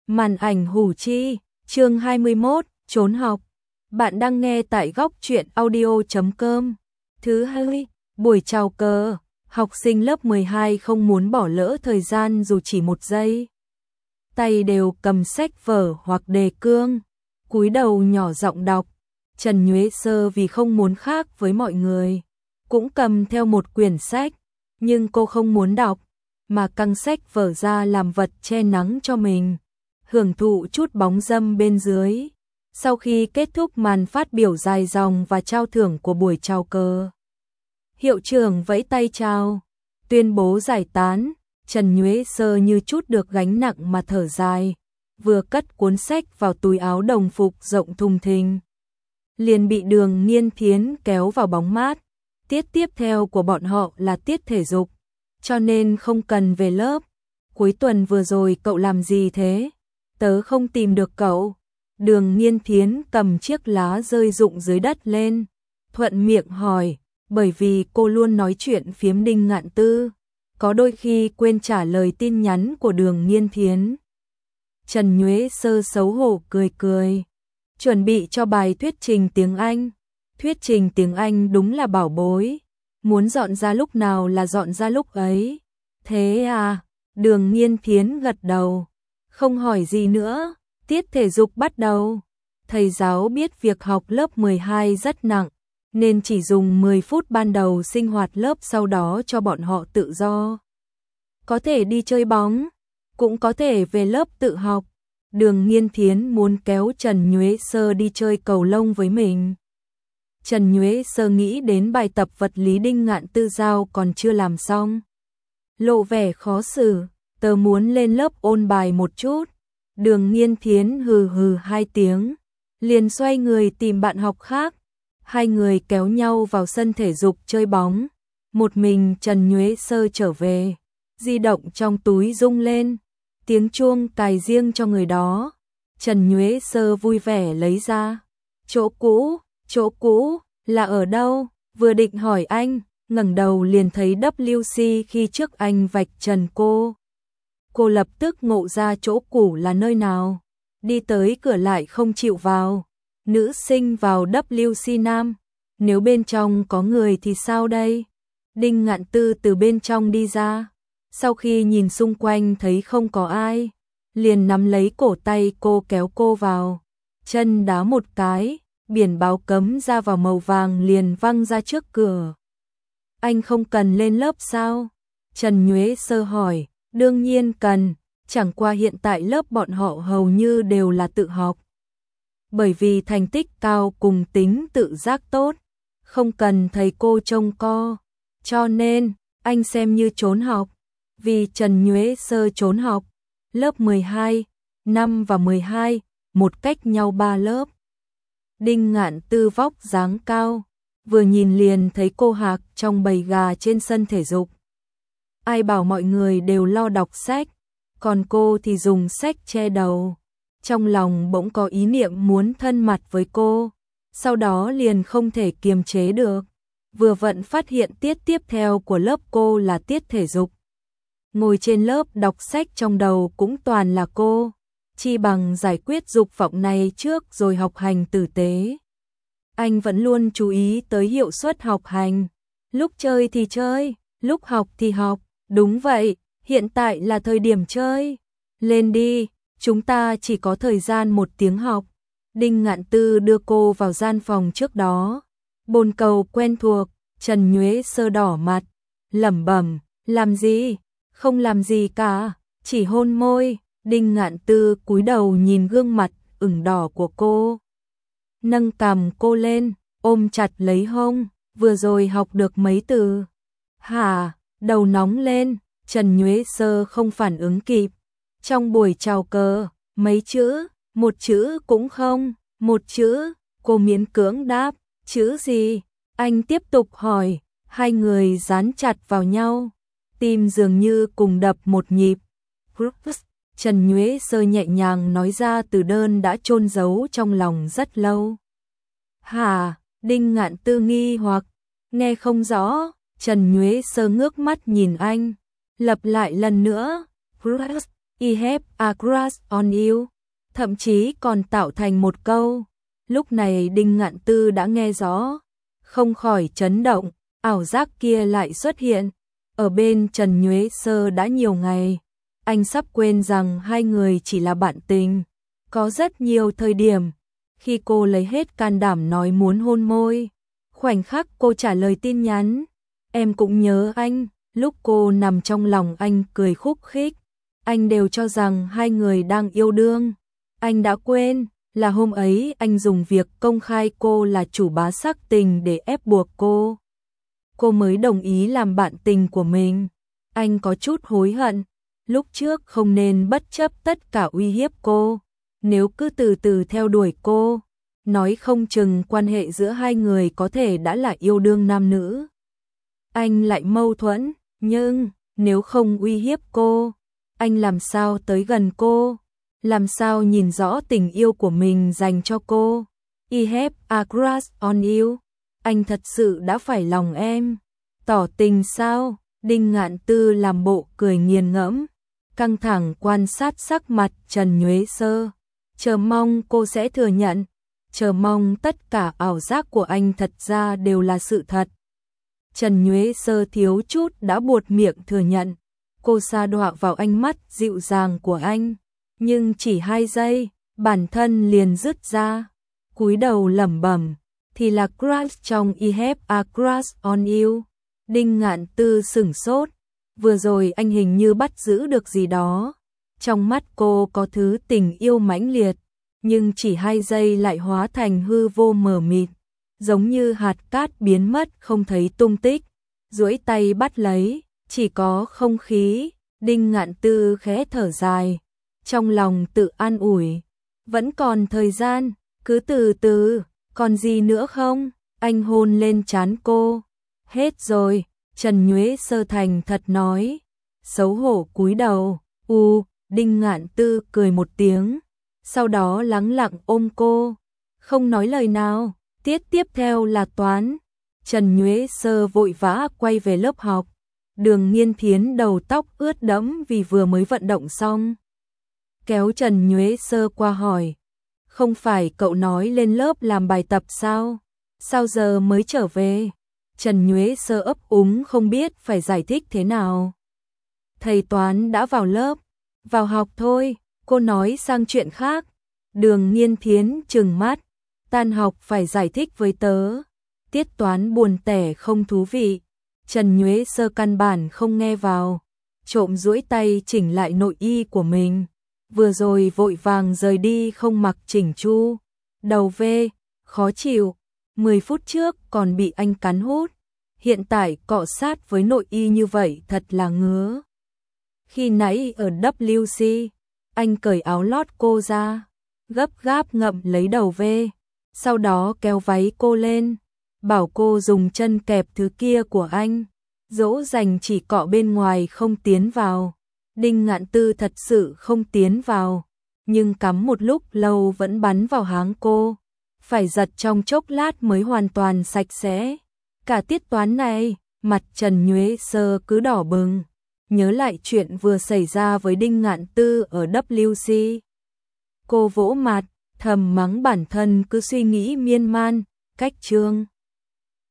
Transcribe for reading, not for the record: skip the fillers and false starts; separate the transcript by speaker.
Speaker 1: Màn ảnh hủ chi, chương 21, trốn học. Bạn đang nghe tại góc truyện audio.com. Thứ hai, buổi chào cờ, học sinh lớp 12 không muốn bỏ lỡ thời gian dù chỉ một giây. Tay đều cầm sách vở hoặc đề cương, cúi đầu nhỏ giọng đọc. Trần Nhuế Sơ vì không muốn khác với mọi người, cũng cầm theo một quyển sách, nhưng cô không muốn đọc, mà căng sách vở ra làm vật che nắng cho mình, hưởng thụ chút bóng râm bên dưới. Sau khi kết thúc màn phát biểu dài dòng và trao thưởng của buổi chào cờ, hiệu trưởng vẫy tay chào, tuyên bố giải tán. Trần Nhuế Sơ như chút được gánh nặng mà thở dài, vừa cất cuốn sách vào túi áo đồng phục rộng thùng thình, liền bị Đường Nghiên Thiến kéo vào bóng mát. Tiết tiếp theo của bọn họ là tiết thể dục, cho nên không cần về lớp. Cuối tuần vừa rồi cậu làm gì thế? Tớ không tìm được cậu. Đường Nghiên Thiến cầm chiếc lá rơi rụng dưới đất lên, thuận miệng hỏi, bởi vì cô luôn nói chuyện phiếm Đinh Ngạn Tư, có đôi khi quên trả lời tin nhắn của Đường Nghiên Thiến. Trần Nhuế Sơ xấu hổ cười cười, chuẩn bị cho bài thuyết trình tiếng Anh. Thuyết trình tiếng Anh đúng là bảo bối, muốn dọn ra lúc nào là dọn ra lúc ấy. Thế à? Đường Nghiên Thiến gật đầu, không hỏi gì nữa. Tiết thể dục bắt đầu. Thầy giáo biết việc học lớp 12 rất nặng, nên chỉ dùng 10 phút ban đầu sinh hoạt lớp, sau đó cho bọn họ tự do. Có thể đi chơi bóng, cũng có thể về lớp tự học. Đường Nghiên Thiến muốn kéo Trần Nhuế Sơ đi chơi cầu lông với mình. Trần Nhuế Sơ nghĩ đến bài tập vật lý Đinh Ngạn Tư giao còn chưa làm xong, lộ vẻ khó xử, tớ muốn lên lớp ôn bài một chút. Đường Nghiên Thiến hừ hừ 2 tiếng, liền xoay người tìm bạn học khác. Hai người kéo nhau vào sân thể dục chơi bóng. Một mình Trần Nhuế Sơ trở về, di động trong túi rung lên, tiếng chuông cài riêng cho người đó. Trần Nhuế Sơ vui vẻ lấy ra. Chỗ cũ là ở đâu? Vừa định hỏi anh, ngẩng đầu liền thấy WC khi trước anh vạch trần cô. Cô lập tức ngộ ra chỗ cũ là nơi nào, đi tới cửa lại không chịu vào. Nữ sinh vào WC nam, nếu bên trong có người thì sao đây? Đinh Ngạn Tư từ bên trong đi ra, sau khi nhìn xung quanh thấy không có ai, liền nắm lấy cổ tay cô kéo cô vào, chân đá một cái, biển báo cấm ra vào màu vàng liền văng ra trước cửa. Anh không cần lên lớp sao? Trần Nhuế Sơ hỏi. Đương nhiên cần, chẳng qua hiện tại lớp bọn họ hầu như đều là tự học. Bởi vì thành tích cao cùng tính tự giác tốt, không cần thầy cô trông co, cho nên anh xem như trốn học. Vì Trần Nhuế Sơ trốn học, lớp 12, 5 và 12, một cách nhau 3 lớp. Đinh Ngạn Tư vóc dáng cao, vừa nhìn liền thấy cô hạc trong bầy gà trên sân thể dục. Ai bảo mọi người đều lo đọc sách, còn cô thì dùng sách che đầu. Trong lòng bỗng có ý niệm muốn thân mật với cô, sau đó liền không thể kiềm chế được. Vừa vặn phát hiện tiết tiếp theo của lớp cô là tiết thể dục. Ngồi trên lớp đọc sách trong đầu cũng toàn là cô, chi bằng giải quyết dục vọng này trước rồi học hành tử tế. Anh vẫn luôn chú ý tới hiệu suất học hành, lúc chơi thì chơi, lúc học thì học. Đúng vậy, hiện tại là thời điểm chơi. Lên đi, chúng ta chỉ có thời gian 1 tiếng học. Đinh Ngạn Tư đưa cô vào gian phòng trước đó. Bồn cầu quen thuộc. Trần Nhuế Sơ đỏ mặt, lẩm bẩm, làm gì? Không làm gì cả, chỉ hôn môi. Đinh Ngạn Tư cúi đầu nhìn gương mặt ửng đỏ của cô, nâng cằm cô lên, ôm chặt lấy hông. Vừa rồi học được mấy từ? Hả? Đầu nóng lên, Trần Nhuế Sơ không phản ứng kịp. Trong buổi chào cờ, mấy chữ, một chữ cũng không, một chữ, cô miễn cưỡng đáp, chữ gì? Anh tiếp tục hỏi, hai người dán chặt vào nhau, tim dường như cùng đập một nhịp. Trần Nhuế Sơ nhẹ nhàng nói ra từ đơn đã chôn giấu trong lòng rất lâu. Hả? Đinh Ngạn Tư nghi hoặc, nghe không rõ. Trần Nhuế Sơ ngước mắt nhìn anh, lặp lại lần nữa. I have a crush on you, thậm chí còn tạo thành một câu. Lúc này Đinh Ngạn Tư đã nghe rõ, không khỏi chấn động, ảo giác kia lại xuất hiện. Ở bên Trần Nhuế Sơ đã nhiều ngày, anh sắp quên rằng hai người chỉ là bạn tình. Có rất nhiều thời điểm, khi cô lấy hết can đảm nói muốn hôn môi, khoảnh khắc cô trả lời tin nhắn, em cũng nhớ anh, lúc cô nằm trong lòng anh cười khúc khích, anh đều cho rằng hai người đang yêu đương. Anh đã quên là hôm ấy anh dùng việc công khai cô là chủ bá sắc tình để ép buộc cô. Cô mới đồng ý làm bạn tình của mình. Anh có chút hối hận, lúc trước không nên bất chấp tất cả uy hiếp cô. Nếu cứ từ từ theo đuổi cô, nói không chừng quan hệ giữa hai người có thể đã là yêu đương nam nữ. Anh lại mâu thuẫn, nhưng nếu không uy hiếp cô, anh làm sao tới gần cô, làm sao nhìn rõ tình yêu của mình dành cho cô. I have a crush on you, anh thật sự đã phải lòng em. Tỏ tình sao? Đinh Ngạn Tư làm bộ cười nghiền ngẫm, căng thẳng quan sát sắc mặt Trần Nhuế Sơ, chờ mong cô sẽ thừa nhận, chờ mong tất cả ảo giác của anh thật ra đều là sự thật. Trần Nhuế Sơ thiếu chút đã buột miệng thừa nhận, cô sa đọa vào ánh mắt dịu dàng của anh, nhưng chỉ 2 giây, bản thân liền dứt ra, cúi đầu lẩm bẩm, thì là crush trong I have a crush on you. Đinh Ngạn Tư sửng sốt, vừa rồi anh hình như bắt giữ được gì đó, trong mắt cô có thứ tình yêu mãnh liệt, nhưng chỉ 2 giây lại hóa thành hư vô mờ mịt, giống như hạt cát biến mất không thấy tung tích. Duỗi tay bắt lấy, chỉ có không khí. Đinh Ngạn Tư khẽ thở dài, trong lòng tự an ủi, vẫn còn thời gian, cứ từ từ, còn gì nữa không? Anh hôn lên trán cô. Hết rồi, Trần Nhuế Sơ thành thật nói, xấu hổ cúi đầu. Đinh Ngạn Tư cười một tiếng, sau đó lắng lặng ôm cô, không nói lời nào. Tiết tiếp theo là toán. Trần Nhuế Sơ vội vã quay về lớp học. Đường Nghiên Thiến đầu tóc ướt đẫm vì vừa mới vận động xong, kéo Trần Nhuế Sơ qua hỏi, không phải cậu nói lên lớp làm bài tập sao? Sao giờ mới trở về? Trần Nhuế Sơ ấp úng không biết phải giải thích thế nào. Thầy toán đã vào lớp, vào học thôi, cô nói sang chuyện khác. Đường Nghiên Thiến trừng mắt, tan học phải giải thích với tớ. Tiết toán buồn tẻ không thú vị. Trần Nhuế Sơ căn bản không nghe vào, trộm duỗi tay chỉnh lại nội y của mình. Vừa rồi vội vàng rời đi không mặc chỉnh chu. Đầu V, khó chịu. 10 phút trước còn bị anh cắn hút, hiện tại cọ sát với nội y như vậy thật là ngứa. Khi nãy ở WC, anh cởi áo lót cô ra, gấp gáp ngậm lấy đầu V, sau đó kéo váy cô lên, bảo cô dùng chân kẹp thứ kia của anh, dỗ dành chỉ cọ bên ngoài không tiến vào. Đinh Ngạn Tư thật sự không tiến vào, nhưng cắm một lúc lâu vẫn bắn vào háng cô, phải giật trong chốc lát mới hoàn toàn sạch sẽ. Cả tiết toán này, mặt Trần Nhuế Sơ cứ đỏ bừng, nhớ lại chuyện vừa xảy ra với Đinh Ngạn Tư ở WC. Cô vỗ mặt, thầm mắng bản thân cứ suy nghĩ miên man, cách chương.